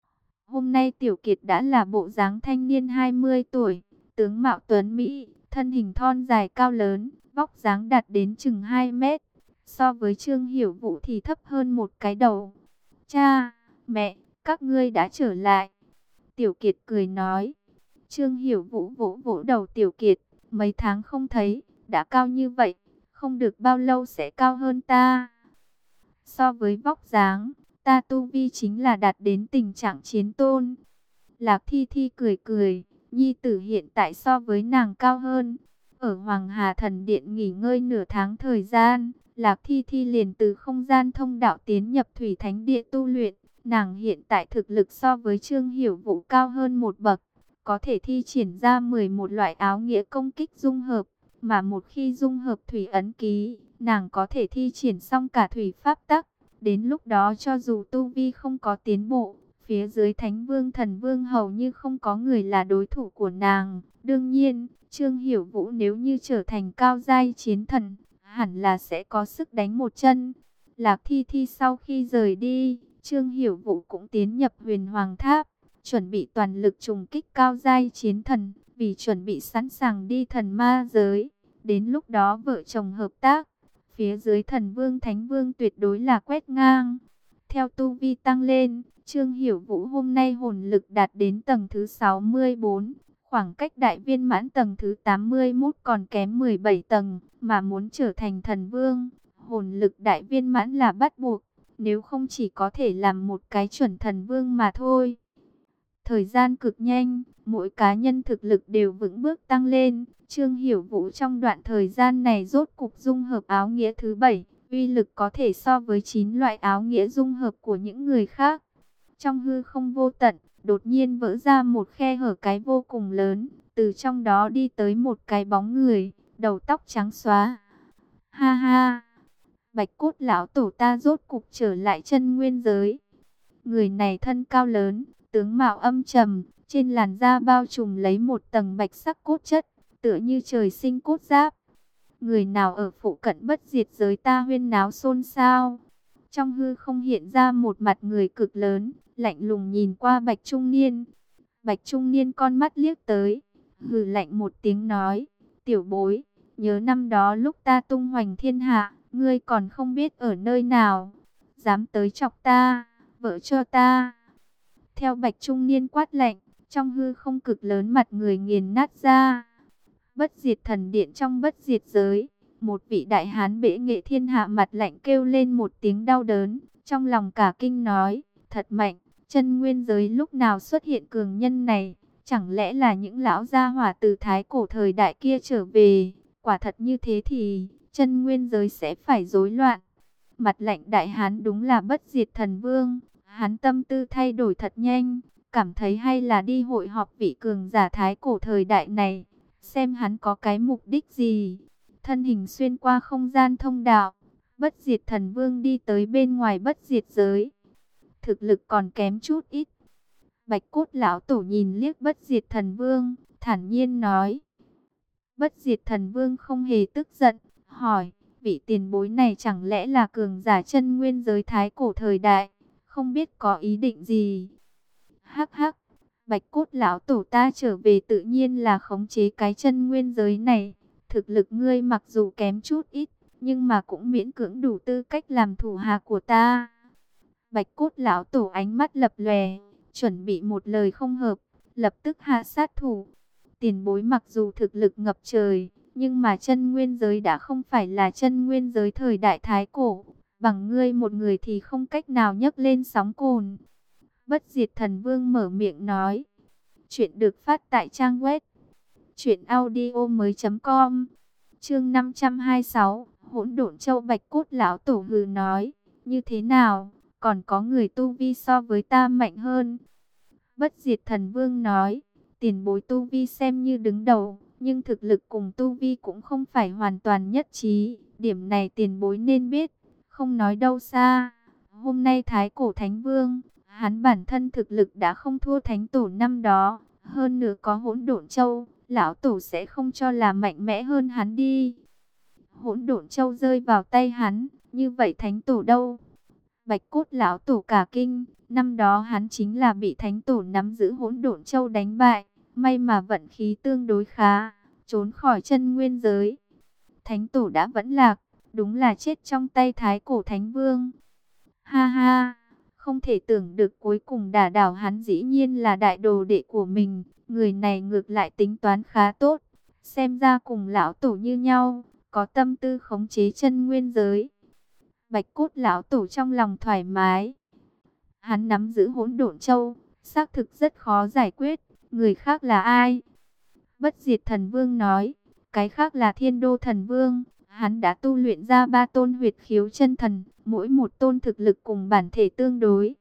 Hôm nay Tiểu Kiệt đã là bộ dáng thanh niên hai mươi tuổi, tướng mạo tuấn mỹ, thân hình thon dài cao lớn, vóc dáng đạt đến chừng hai mét. So với Trương Hiểu Vũ thì thấp hơn một cái đầu. Cha, mẹ, các ngươi đã trở lại. Tiểu Kiệt cười nói. Trương Hiểu Vũ vỗ vỗ đầu Tiểu Kiệt, mấy tháng không thấy, đã cao như vậy, không được bao lâu sẽ cao hơn ta. So với vóc dáng, ta tu vi chính là đạt đến tình trạng chiến tôn. Lạc Thi Thi cười cười, nhi tử hiện tại so với nàng cao hơn. Ở Hoàng Hà Thần Điện nghỉ ngơi nửa tháng thời gian, Lạc Thi Thi liền từ không gian thông đạo tiến nhập Thủy Thánh Địa tu luyện. Nàng hiện tại thực lực so với Trương Hiểu Vũ cao hơn một bậc, có thể thi triển ra mười một loại áo nghĩa công kích dung hợp. Mà một khi dung hợp thủy ấn ký, nàng có thể thi triển xong cả thủy pháp tắc. Đến lúc đó cho dù tu vi không có tiến bộ, phía dưới Thánh Vương Thần Vương hầu như không có người là đối thủ của nàng. Đương nhiên, Trương Hiểu Vũ nếu như trở thành cao giai chiến thần, hẳn là sẽ có sức đánh một chân. Lạc Thi Thi sau khi rời đi, Trương Hiểu Vũ cũng tiến nhập Huyền Hoàng Tháp, chuẩn bị toàn lực trùng kích cao giai chiến thần, vì chuẩn bị sẵn sàng đi thần ma giới. Đến lúc đó vợ chồng hợp tác, phía dưới thần vương thánh vương tuyệt đối là quét ngang. Theo tu vi tăng lên, Trương Hiểu Vũ hôm nay hồn lực đạt đến tầng thứ sáu mươi tư, khoảng cách đại viên mãn tầng thứ tám mươi mốt còn kém mười bảy tầng, mà muốn trở thành thần vương, hồn lực đại viên mãn là bắt buộc, nếu không chỉ có thể làm một cái chuẩn thần vương mà thôi. Thời gian cực nhanh, mỗi cá nhân thực lực đều vững bước tăng lên. Trương Hiểu Vũ trong đoạn thời gian này rốt cục dung hợp áo nghĩa thứ bảy, uy lực có thể so với chín loại áo nghĩa dung hợp của những người khác. Trong hư không vô tận, đột nhiên vỡ ra một khe hở cái vô cùng lớn, từ trong đó đi tới một cái bóng người, đầu tóc trắng xóa. Ha ha, Bạch Cốt lão tổ ta rốt cục trở lại chân nguyên giới. Người này thân cao lớn, tướng mạo âm trầm, trên làn da bao trùm lấy một tầng bạch sắc cốt chất, tựa như trời sinh cốt giáp. Người nào ở phụ cận bất diệt giới ta huyên náo xôn xao. Trong hư không hiện ra một mặt người cực lớn, lạnh lùng nhìn qua Bạch Trung Niên. Bạch Trung Niên con mắt liếc tới, hừ lạnh một tiếng nói, tiểu bối, nhớ năm đó lúc ta tung hoành thiên hạ, ngươi còn không biết ở nơi nào, dám tới chọc ta, vợ cho ta. Theo Bạch Trung Niên quát lạnh, trong hư không cực lớn mặt người nghiền nát ra. Bất diệt thần điện trong bất diệt giới, một vị đại hán bệ nghệ thiên hạ mặt lạnh kêu lên một tiếng đau đớn, trong lòng cả kinh nói, thật mạnh, chân nguyên giới lúc nào xuất hiện cường nhân này, chẳng lẽ là những lão gia hỏa từ thái cổ thời đại kia trở về, quả thật như thế thì chân nguyên giới sẽ phải rối loạn. Mặt lạnh đại hán đúng là bất diệt thần vương, hắn tâm tư thay đổi thật nhanh, cảm thấy hay là đi hội họp vị cường giả thái cổ thời đại này, xem hắn có cái mục đích gì. thân hình xuyên qua không gian thông đạo. Bất diệt thần vương đi tới bên ngoài bất diệt giới. Thực lực còn kém chút ít. Bạch cốt lão tổ nhìn liếc bất diệt thần vương, thản nhiên nói. Bất diệt thần vương không hề tức giận, hỏi, vị tiền bối này chẳng lẽ là cường giả chân nguyên giới thái cổ thời đại, không biết có ý định gì? Hắc hắc, bạch cốt lão tổ ta trở về tự nhiên là khống chế cái chân nguyên giới này. Thực lực ngươi mặc dù kém chút ít, nhưng mà cũng miễn cưỡng đủ tư cách làm thủ hạ của ta. Bạch cốt lão tổ ánh mắt lập lòe, chuẩn bị một lời không hợp, lập tức hạ sát thủ. Tiền bối mặc dù thực lực ngập trời, nhưng mà chân nguyên giới đã không phải là chân nguyên giới thời đại thái cổ. Bằng ngươi một người thì không cách nào nhấc lên sóng cồn. Bất diệt thần vương mở miệng nói. Chuyện được phát tại trang web truyện audio mới chấm com. Chương năm trăm hai mươi sáu, Hỗn Độn Châu. Bạch cốt lão tổ hừ nói, như thế nào, còn có người tu vi so với ta mạnh hơn? Bất diệt thần vương nói, tiền bối tu vi xem như đứng đầu, nhưng thực lực cùng tu vi cũng không phải hoàn toàn nhất trí, điểm này tiền bối nên biết, không nói đâu xa. Hôm nay thái cổ thánh vương, hắn bản thân thực lực đã không thua thánh tổ năm đó, hơn nữa có Hỗn Độn Châu, lão tổ sẽ không cho là mạnh mẽ hơn hắn đi. Hỗn Độn Châu rơi vào tay hắn, như vậy thánh tổ đâu? Bạch cốt lão tổ cả kinh, năm đó hắn chính là bị thánh tổ nắm giữ Hỗn Độn Châu đánh bại, may mà vận khí tương đối khá, trốn khỏi chân nguyên giới. Thánh tổ đã vẫn lạc, đúng là chết trong tay thái cổ thánh vương. Ha ha, không thể tưởng được cuối cùng đả đảo hắn dĩ nhiên là đại đồ đệ của mình, người này ngược lại tính toán khá tốt, xem ra cùng lão tổ như nhau, có tâm tư khống chế chân nguyên giới. Bạch cốt lão tổ trong lòng thoải mái. Hắn nắm giữ Hỗn Độn Châu, xác thực rất khó giải quyết. Người khác là ai? Bất diệt thần vương nói, cái khác là Thiên Đô thần vương. Hắn đã tu luyện ra ba tôn huyệt khiếu chân thần, mỗi một tôn thực lực cùng bản thể tương đối.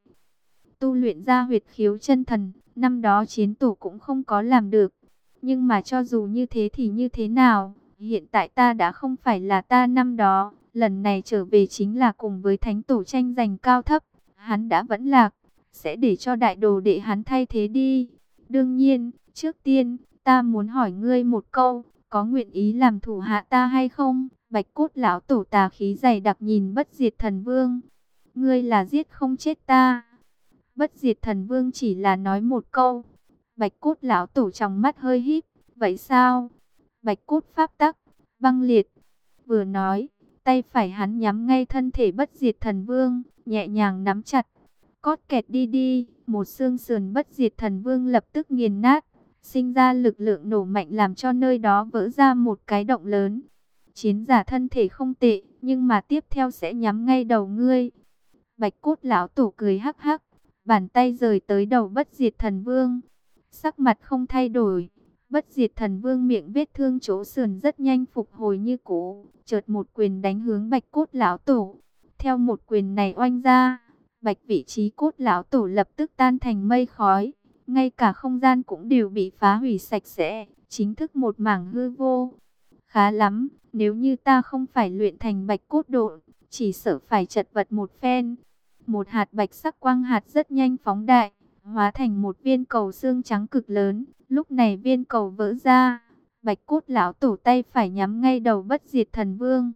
Tu luyện ra huyệt khiếu chân thần, năm đó chiến tổ cũng không có làm được. Nhưng mà cho dù như thế thì như thế nào, hiện tại ta đã không phải là ta năm đó. Lần này trở về chính là cùng với thánh tổ tranh giành cao thấp. Hắn đã vẫn lạc, sẽ để cho đại đồ đệ hắn thay thế đi. Đương nhiên, trước tiên, ta muốn hỏi ngươi một câu, có nguyện ý làm thủ hạ ta hay không? Bạch cốt lão tổ tà khí dày đặc nhìn bất diệt thần vương. Ngươi là giết không chết ta. Bất diệt thần vương chỉ là nói một câu. Bạch cốt lão tổ trong mắt hơi híp. Vậy sao? Bạch cốt pháp tắc, băng liệt. Vừa nói, tay phải hắn nhắm ngay thân thể bất diệt thần vương, nhẹ nhàng nắm chặt. Cót kẹt đi đi, một xương sườn bất diệt thần vương lập tức nghiền nát, sinh ra lực lượng nổ mạnh làm cho nơi đó vỡ ra một cái động lớn. Chiến giả thân thể không tệ, nhưng mà tiếp theo sẽ nhắm ngay đầu ngươi. Bạch cốt lão tổ cười hắc hắc, bàn tay rời tới đầu bất diệt thần vương. Sắc mặt không thay đổi, bất diệt thần vương miệng vết thương chỗ sườn rất nhanh phục hồi như cũ, chợt một quyền đánh hướng bạch cốt lão tổ. Theo một quyền này oanh ra, bạch vị trí cốt lão tổ lập tức tan thành mây khói, ngay cả không gian cũng đều bị phá hủy sạch sẽ, chính thức một mảng hư vô. Khá lắm, nếu như ta không phải luyện thành bạch cốt độn, chỉ sợ phải chật vật một phen. Một hạt bạch sắc quang hạt rất nhanh phóng đại, hóa thành một viên cầu xương trắng cực lớn. Lúc này viên cầu vỡ ra, bạch cốt lão tổ tay phải nhắm ngay đầu bất diệt thần vương.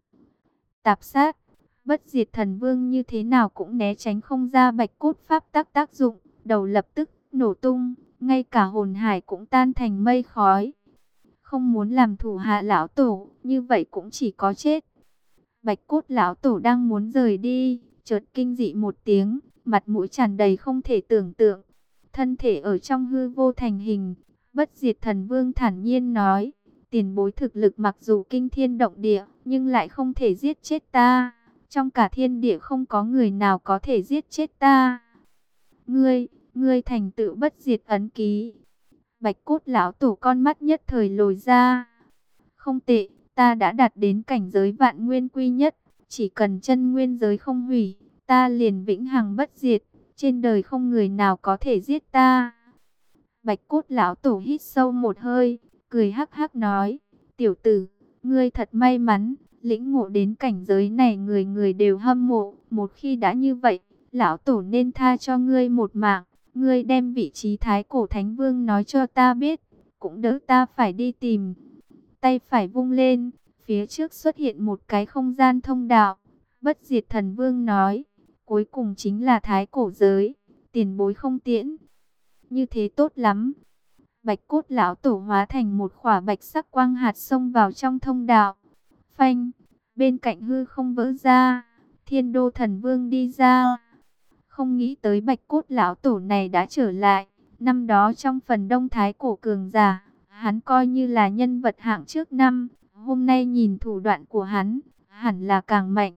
Tạp sát, bất diệt thần vương như thế nào cũng né tránh không ra bạch cốt pháp tắc tác dụng, đầu lập tức nổ tung, ngay cả hồn hải cũng tan thành mây khói. Không muốn làm thủ hạ lão tổ, như vậy cũng chỉ có chết. Bạch cốt lão tổ đang muốn rời đi, chợt kinh dị một tiếng, mặt mũi tràn đầy không thể tưởng tượng. Thân thể ở trong hư vô thành hình, bất diệt thần vương thản nhiên nói, tiền bối thực lực mặc dù kinh thiên động địa, nhưng lại không thể giết chết ta. Trong cả thiên địa không có người nào có thể giết chết ta. Ngươi, ngươi thành tựu bất diệt ấn ký. Bạch cốt lão tổ con mắt nhất thời lồi ra. Không tệ, ta đã đạt đến cảnh giới vạn nguyên quy nhất. Chỉ cần chân nguyên giới không hủy, ta liền vĩnh hằng bất diệt. Trên đời không người nào có thể giết ta. Bạch cốt lão tổ hít sâu một hơi, cười hắc hắc nói, tiểu tử, Ngươi thật may mắn, lĩnh ngộ đến cảnh giới này người người đều hâm mộ. Một khi đã như vậy, lão tổ nên tha cho ngươi một mạng. Ngươi đem vị trí Thái Cổ Thánh Vương nói cho ta biết, cũng đỡ ta phải đi tìm. Tay phải vung lên, phía trước xuất hiện một cái không gian thông đạo. Bất Diệt Thần Vương nói, cuối cùng chính là Thái Cổ giới, tiền bối không tiễn. Như thế tốt lắm. Bạch cốt lão tổ hóa thành một khỏa bạch sắc quang hạt xông vào trong thông đạo. Phanh, bên cạnh hư không vỡ ra, Thiên Đô Thần Vương đi ra. Không nghĩ tới bạch cốt lão tổ này đã trở lại. Năm đó trong phần đông thái cổ cường giả, hắn coi như là nhân vật hạng trước năm. Hôm nay nhìn thủ đoạn của hắn, hẳn là càng mạnh.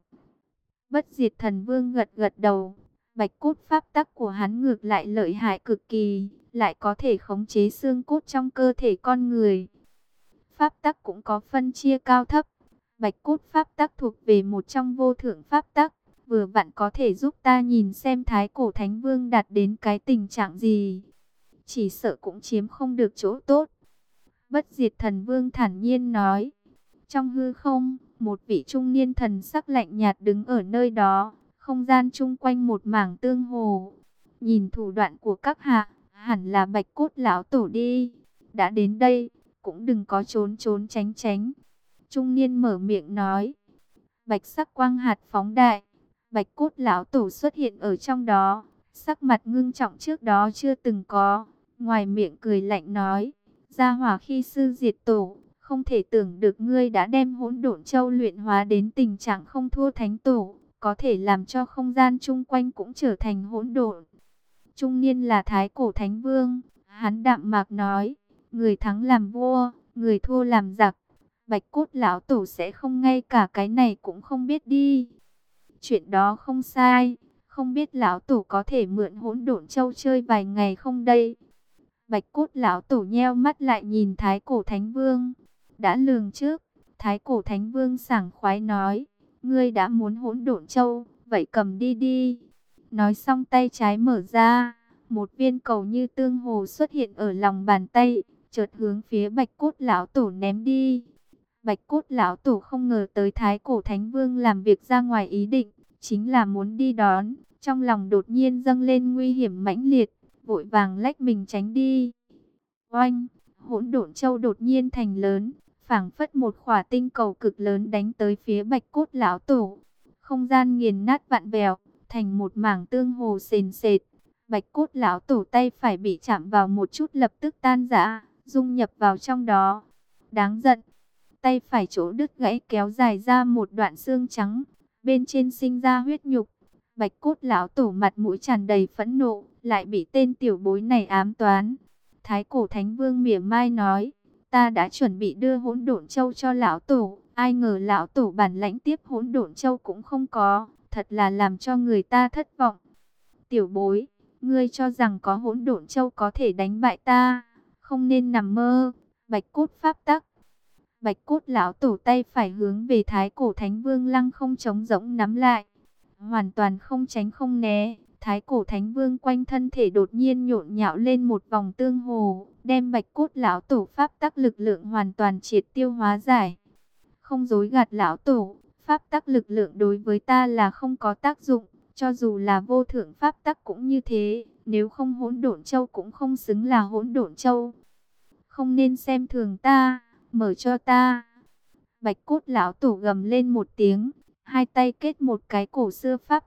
Bất Diệt Thần Vương gật gật đầu. Bạch cốt pháp tắc của hắn ngược lại lợi hại cực kỳ, lại có thể khống chế xương cốt trong cơ thể con người. Pháp tắc cũng có phân chia cao thấp. Bạch cốt pháp tắc thuộc về một trong vô thượng pháp tắc, vừa vặn có thể giúp ta nhìn xem Thái Cổ Thánh Vương đạt đến cái tình trạng gì. Chỉ sợ cũng chiếm không được chỗ tốt. Bất Diệt Thần Vương thản nhiên nói. Trong hư không, một vị trung niên thần sắc lạnh nhạt đứng ở nơi đó. Không gian chung quanh một mảng tương hồ. Nhìn thủ đoạn của các hạ, hẳn là bạch cốt lão tổ đi. Đã đến đây, cũng đừng có trốn trốn tránh tránh. Trung niên mở miệng nói. Bạch sắc quang hạt phóng đại. Bạch cốt lão tổ xuất hiện ở trong đó. Sắc mặt ngưng trọng trước đó chưa từng có. Ngoài miệng cười lạnh nói. Gia hỏa khi sư diệt tổ. Không thể tưởng được ngươi đã đem hỗn độn châu luyện hóa đến tình trạng không thua thánh tổ. Có thể làm cho không gian chung quanh cũng trở thành hỗn độn. Trung niên là Thái Cổ Thánh Vương. Hắn đạm mạc nói. Người thắng làm vua, người thua làm giặc. Bạch cốt lão tổ sẽ không ngay cả cái này cũng không biết đi. Chuyện đó không sai. Không biết lão tổ có thể mượn hỗn độn châu chơi vài ngày không đây? Bạch cốt lão tổ nheo mắt lại nhìn Thái Cổ Thánh Vương. Đã lường trước, Thái Cổ Thánh Vương sảng khoái nói. Ngươi đã muốn hỗn độn châu, vậy cầm đi đi. Nói xong tay trái mở ra. Một viên cầu như tương hồ xuất hiện ở lòng bàn tay, chợt hướng phía bạch cốt lão tổ ném đi. Bạch cốt lão tổ không ngờ tới Thái Cổ Thánh Vương làm việc ra ngoài ý định, chính là muốn đi đón. Trong lòng đột nhiên dâng lên nguy hiểm mãnh liệt, vội vàng lách mình tránh đi. Oanh, hỗn độn châu đột nhiên thành lớn, phảng phất một khỏa tinh cầu cực lớn đánh tới phía bạch cốt lão tổ. Không gian nghiền nát vạn vẹo, thành một mảng tương hồ sền sệt. Bạch cốt lão tổ tay phải bị chạm vào một chút lập tức tan rã, dung nhập vào trong đó. Đáng giận, tay phải chỗ đứt gãy kéo dài ra một đoạn xương trắng, bên trên sinh ra huyết nhục. Bạch cốt lão tổ mặt mũi tràn đầy phẫn nộ, lại bị tên tiểu bối này ám toán. Thái Cổ Thánh Vương mỉa mai nói, ta đã chuẩn bị đưa hỗn độn châu cho lão tổ, ai ngờ lão tổ bản lãnh tiếp hỗn độn châu cũng không có, thật là làm cho người ta thất vọng. Tiểu bối, ngươi cho rằng có hỗn độn châu có thể đánh bại ta, không nên nằm mơ. Bạch cốt pháp tắc. Bạch cốt lão tổ tay phải hướng về Thái Cổ Thánh Vương lăng không trống rỗng nắm lại, hoàn toàn không tránh không né. Thái Cổ Thánh Vương quanh thân thể đột nhiên nhộn nhạo lên một vòng tương hồ, đem bạch cốt lão tổ pháp tắc lực lượng hoàn toàn triệt tiêu hóa giải. Không dối gạt lão tổ, pháp tắc lực lượng đối với ta là không có tác dụng, cho dù là vô thượng pháp tắc cũng như thế, nếu không hỗn độn châu cũng không xứng là hỗn độn châu. Không nên xem thường ta, mở cho ta. Bạch cốt lão tổ gầm lên một tiếng, hai tay kết một cái cổ xưa pháp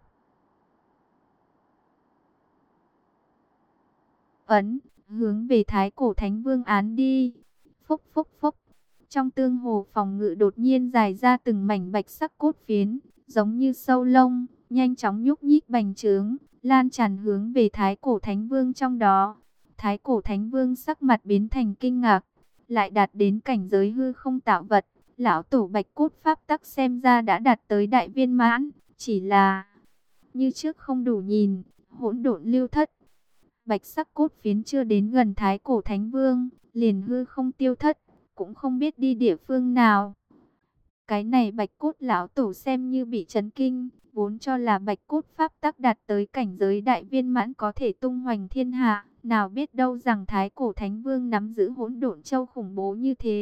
ấn, hướng về Thái Cổ Thánh Vương án đi. Phốc phốc phốc, trong tương hồ phòng ngự đột nhiên dài ra từng mảnh bạch sắc cốt phiến, giống như sâu lông, nhanh chóng nhúc nhích bành trướng, lan tràn hướng về Thái Cổ Thánh Vương trong đó. Thái Cổ Thánh Vương sắc mặt biến thành kinh ngạc, lại đạt đến cảnh giới hư không tạo vật. Lão tổ bạch cốt pháp tắc xem ra đã đạt tới đại viên mãn, chỉ là như trước không đủ nhìn, hỗn độn lưu thất. Bạch sắc cốt phiến chưa đến gần Thái Cổ Thánh Vương, liền hư không tiêu thất, cũng không biết đi địa phương nào. Cái này bạch cốt lão tổ xem như bị chấn kinh, vốn cho là bạch cốt pháp tắc đạt tới cảnh giới đại viên mãn có thể tung hoành thiên hạ, nào biết đâu rằng Thái Cổ Thánh Vương nắm giữ hỗn độn châu khủng bố như thế.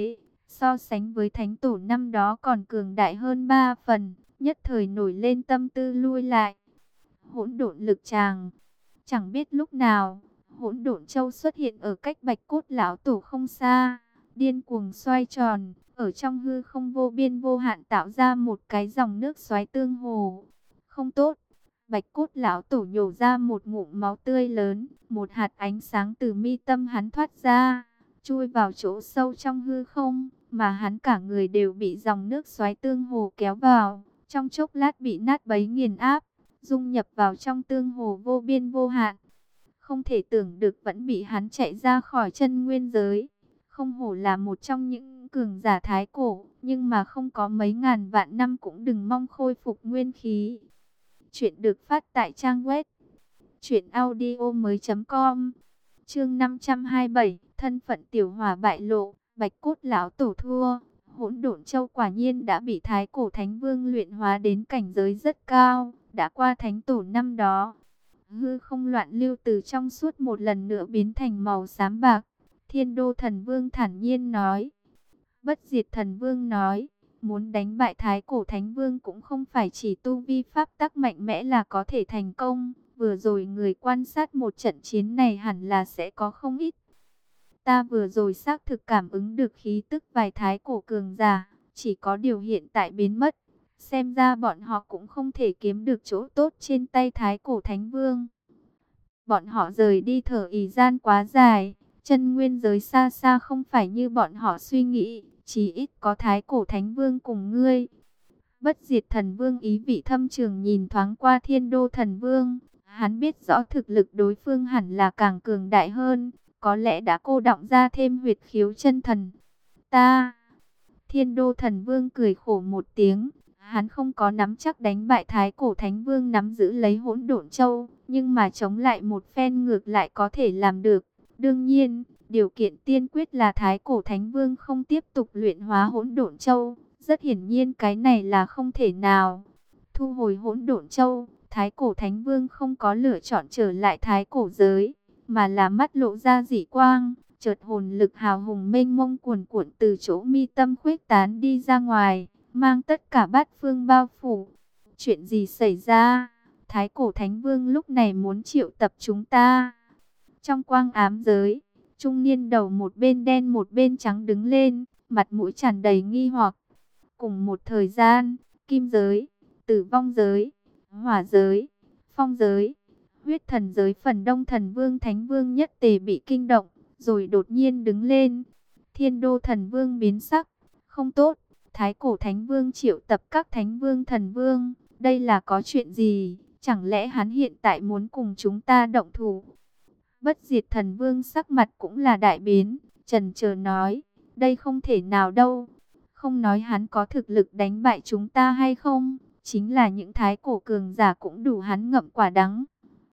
so sánh với thánh tổ năm đó còn cường đại hơn ba phần, nhất thời nổi lên tâm tư lui lại. Hỗn độn lực tràng. Chẳng biết lúc nào, hỗn độn châu xuất hiện ở cách Bạch Cốt lão tổ không xa, điên cuồng xoay tròn, ở trong hư không vô biên vô hạn tạo ra một cái dòng nước xoáy tương hồ. Không tốt. Bạch Cốt lão tổ nhổ ra một ngụm máu tươi lớn, một hạt ánh sáng từ mi tâm hắn thoát ra, chui vào chỗ sâu trong hư không, mà hắn cả người đều bị dòng nước xoáy tương hồ kéo vào, trong chốc lát bị nát bấy nghiền áp, dung nhập vào trong tương hồ vô biên vô hạn. Không thể tưởng được vẫn bị hắn chạy ra khỏi chân nguyên giới. Không hổ là một trong những cường giả thái cổ, nhưng mà không có mấy ngàn vạn năm cũng đừng mong khôi phục nguyên khí. Chuyện được phát tại trang web truyện audio mới chấm com. Chương năm trăm hai mươi bảy, thân phận tiểu hỏa bại lộ, Bạch Cốt lão tổ thua. Hỗn Độn Châu quả nhiên đã bị Thái Cổ Thánh Vương luyện hóa đến cảnh giới rất cao, đã qua thánh tổ năm đó. Hư không loạn lưu từ trong suốt một lần nữa biến thành màu xám bạc. Thiên Đô Thần Vương thản nhiên nói. Bất Diệt Thần Vương nói, muốn đánh bại Thái Cổ Thánh Vương cũng không phải chỉ tu vi pháp tắc mạnh mẽ là có thể thành công. Vừa rồi người quan sát một trận chiến này hẳn là sẽ có không ít. Ta vừa rồi xác thực cảm ứng được khí tức vài Thái Cổ cường giả, chỉ có điều hiện tại biến mất. Xem ra bọn họ cũng không thể kiếm được chỗ tốt trên tay Thái Cổ Thánh Vương. Bọn họ rời đi thở ỷ gian quá dài, chân nguyên giới xa xa không phải như bọn họ suy nghĩ, chỉ ít có Thái Cổ Thánh Vương cùng ngươi. Bất Diệt Thần Vương ý vị thâm trường nhìn thoáng qua Thiên Đô Thần Vương, hắn biết rõ thực lực đối phương hẳn là càng cường đại hơn, có lẽ đã cô đọng ra thêm huyệt khiếu chân thần. Ta, Thiên Đô Thần Vương cười khổ một tiếng. Hắn không có nắm chắc đánh bại Thái Cổ Thánh Vương nắm giữ lấy Hỗn Độn Châu, nhưng mà chống lại một phen ngược lại có thể làm được. Đương nhiên, điều kiện tiên quyết là Thái Cổ Thánh Vương không tiếp tục luyện hóa Hỗn Độn Châu. Rất hiển nhiên cái này là không thể nào. Thu hồi Hỗn Độn Châu, Thái Cổ Thánh Vương không có lựa chọn trở lại Thái Cổ giới, mà là mắt lộ ra dị quang, chợt hồn lực hào hùng mênh mông cuồn cuộn từ chỗ mi tâm khuếch tán đi ra ngoài, mang tất cả bát phương bao phủ. Chuyện gì xảy ra? Thái Cổ Thánh Vương lúc này muốn triệu tập chúng ta. Trong quang ám giới, trung niên đầu một bên đen một bên trắng đứng lên, mặt mũi tràn đầy nghi hoặc. Cùng một thời gian, kim giới, tử vong giới, hỏa giới, phong giới, huyết thần giới phần đông thần vương thánh vương nhất tề bị kinh động, rồi đột nhiên đứng lên. Thiên Đô Thần Vương biến sắc, không tốt. Thái Cổ Thánh Vương triệu tập các thánh vương thần vương, đây là có chuyện gì? Chẳng lẽ hắn hiện tại muốn cùng chúng ta động thủ? Bất Diệt Thần Vương sắc mặt cũng là đại biến, chần chờ nói, đây không thể nào đâu. Không nói hắn có thực lực đánh bại chúng ta hay không, chính là những thái cổ cường giả cũng đủ hắn ngậm quả đắng.